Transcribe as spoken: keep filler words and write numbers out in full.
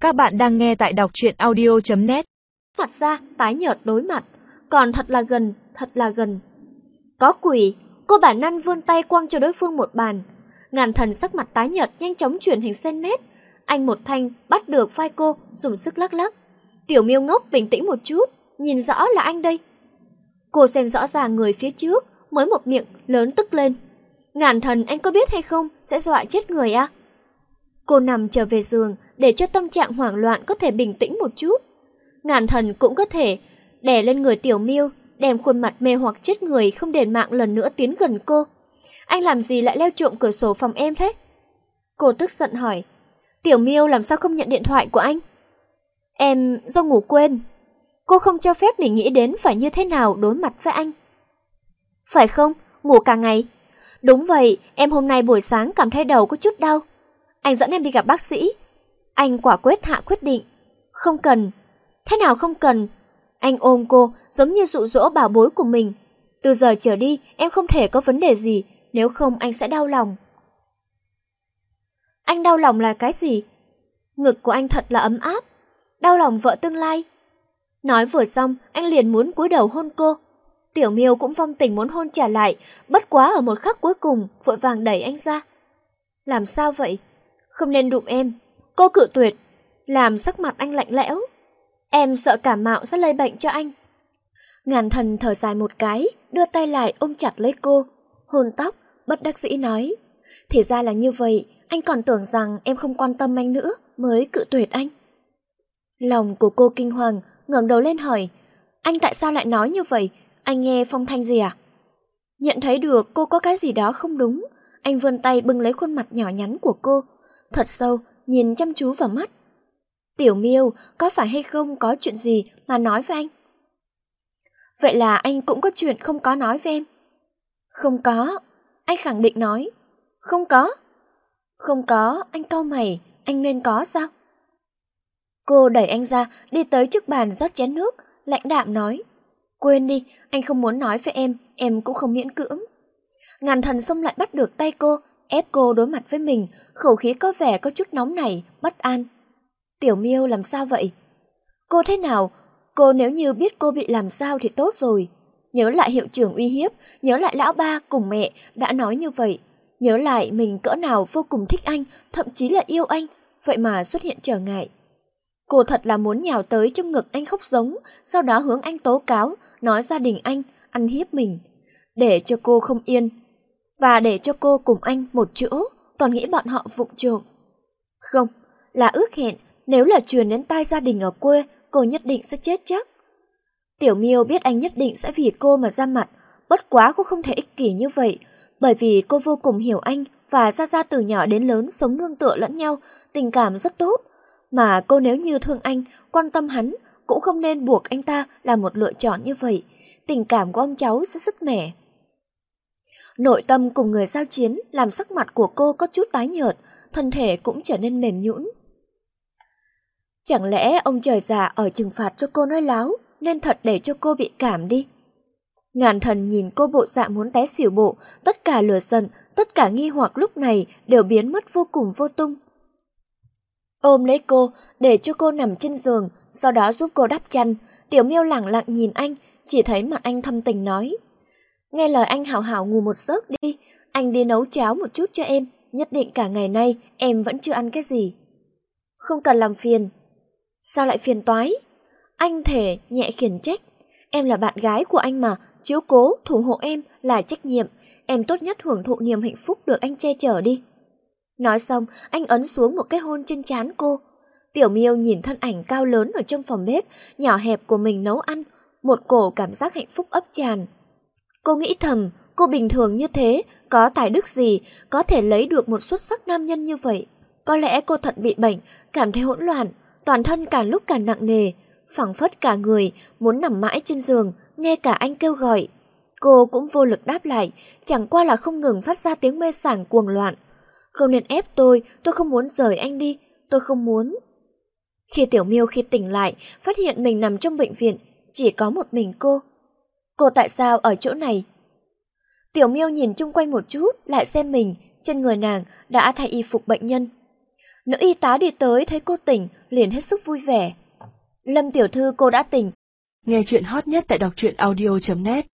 Các bạn đang nghe tại đọc truyện audio chấm net. Mặt ra, tái nhợt đối mặt, còn thật là gần, thật là gần. Có quỷ, cô bản năng vươn tay quăng cho đối phương một bàn. Ngàn Thần sắc mặt tái nhợt nhanh chóng chuyển hình sen mét. Anh một thanh bắt được vai cô, dùng sức lắc lắc. Tiểu Miêu ngốc bình tĩnh một chút, nhìn rõ là anh đây. Cô xem rõ ràng người phía trước, mới một miệng lớn tức lên. Ngàn Thần, anh có biết hay không, sẽ dọa chết người à? Cô nằm trở về giường để cho tâm trạng hoảng loạn có thể bình tĩnh một chút. Ngàn Thần cũng có thể đè lên người Tiểu Miêu, đem khuôn mặt mê hoặc chết người không để mạng lần nữa tiến gần cô. Anh làm gì lại leo trộm cửa sổ phòng em thế? Cô tức giận hỏi. Tiểu Miêu làm sao không nhận điện thoại của anh? Em do ngủ quên. Cô không cho phép mình nghĩ đến phải như thế nào đối mặt với anh. Phải không? Ngủ cả ngày. Đúng vậy, em hôm nay buổi sáng cảm thấy đầu có chút đau. Anh dẫn em đi gặp bác sĩ. Anh quả quyết hạ quyết định. Không cần. Thế nào không cần? Anh ôm cô giống như dụ dỗ bảo bối của mình. Từ giờ trở đi em không thể có vấn đề gì, nếu không anh sẽ đau lòng. Anh đau lòng là cái gì? Ngực của anh thật là ấm áp. Đau lòng vợ tương lai. Nói vừa xong, anh liền muốn cúi đầu hôn cô. Tiểu Miêu cũng vong tình muốn hôn trả lại, bất quá ở một khắc cuối cùng vội vàng đẩy anh ra. Làm sao vậy? Không nên đụng em. Cô cự tuyệt, làm sắc mặt anh lạnh lẽo. Em sợ cảm mạo sẽ lây bệnh cho anh. Ngàn Thần thở dài một cái, đưa tay lại ôm chặt lấy cô, hôn tóc, bất đắc dĩ nói. Thì ra là như vậy, anh còn tưởng rằng em không quan tâm anh nữa, mới cự tuyệt anh. Lòng của cô kinh hoàng, ngẩng đầu lên hỏi. Anh tại sao lại nói như vậy? Anh nghe phong thanh gì à? Nhận thấy được cô có cái gì đó không đúng, anh vươn tay bưng lấy khuôn mặt nhỏ nhắn của cô, thật sâu, nhìn chăm chú vào mắt. Tiểu Miêu, có phải hay không có chuyện gì mà nói với anh? Vậy là anh cũng có chuyện không có nói với em? Không có, anh khẳng định nói. Không có? Không có, anh cau mày, anh nên có sao? Cô đẩy anh ra, đi tới trước bàn rót chén nước, lãnh đạm nói. Quên đi, anh không muốn nói với em, em cũng không miễn cưỡng. Ngàn Thần xông lại bắt được tay cô, ép cô đối mặt với mình, khẩu khí có vẻ có chút nóng nảy, bất an. Tiểu Miêu làm sao vậy? Cô thế nào? Cô nếu như biết cô bị làm sao thì tốt rồi. Nhớ lại hiệu trưởng uy hiếp, nhớ lại lão ba cùng mẹ đã nói như vậy. Nhớ lại mình cỡ nào vô cùng thích anh, thậm chí là yêu anh, vậy mà xuất hiện trở ngại. Cô thật là muốn nhào tới trong ngực anh khóc giống, sau đó hướng anh tố cáo, nói gia đình anh ăn hiếp mình. Để cho cô không yên, và để cho cô cùng anh một chỗ, còn nghĩ bọn họ vụng trộm. Không, là ước hẹn, nếu là truyền đến tai gia đình ở quê, cô nhất định sẽ chết chắc. Tiểu Miêu biết anh nhất định sẽ vì cô mà ra mặt, bất quá cô không thể ích kỷ như vậy, bởi vì cô vô cùng hiểu anh và Gia Gia từ nhỏ đến lớn sống nương tựa lẫn nhau, tình cảm rất tốt. Mà cô nếu như thương anh, quan tâm hắn, cũng không nên buộc anh ta làm một lựa chọn như vậy, tình cảm của ông cháu sẽ sứt mẻ. Nội tâm cùng người giao chiến làm sắc mặt của cô có chút tái nhợt, thân thể cũng trở nên mềm nhũn. Chẳng lẽ ông trời già ở trừng phạt cho cô nói láo, nên thật để cho cô bị cảm đi. Ngàn Thần nhìn cô bộ dạng muốn té xỉu bộ, tất cả lửa giận, tất cả nghi hoặc lúc này đều biến mất vô cùng vô tung. Ôm lấy cô, để cho cô nằm trên giường, sau đó giúp cô đắp chăn. Tiểu Miêu lẳng lặng nhìn anh, chỉ thấy mặt anh thâm tình nói. Nghe lời anh hảo hảo ngủ một giấc đi, anh đi nấu cháo một chút cho em, nhất định cả ngày nay em vẫn chưa ăn cái gì. Không cần làm phiền. Sao lại phiền toái? Anh thể nhẹ khiển trách. Em là bạn gái của anh mà, chiếu cố, thủ hộ em là trách nhiệm, em tốt nhất hưởng thụ niềm hạnh phúc được anh che chở đi. Nói xong, anh ấn xuống một cái hôn trên trán cô. Tiểu Miêu nhìn thân ảnh cao lớn ở trong phòng bếp, nhỏ hẹp của mình nấu ăn, một cổ cảm giác hạnh phúc ấp tràn. Cô nghĩ thầm, cô bình thường như thế, có tài đức gì, có thể lấy được một xuất sắc nam nhân như vậy. Có lẽ cô thật bị bệnh, cảm thấy hỗn loạn, toàn thân càng lúc càng nặng nề, phảng phất cả người, muốn nằm mãi trên giường, nghe cả anh kêu gọi. Cô cũng vô lực đáp lại, chẳng qua là không ngừng phát ra tiếng mê sảng cuồng loạn. Không nên ép tôi, tôi không muốn rời anh đi, tôi không muốn. Khi Tiểu Miêu khi tỉnh lại, phát hiện mình nằm trong bệnh viện, chỉ có một mình cô. Cô tại sao ở chỗ này? Tiểu Miêu nhìn chung quanh một chút, lại xem mình, trên người nàng đã thay y phục bệnh nhân. Nữ y tá đi tới thấy cô tỉnh, liền hết sức vui vẻ. Lâm tiểu thư, cô đã tỉnh. Nghe chuyện hot nhất tại đọc truyện audio chấm net.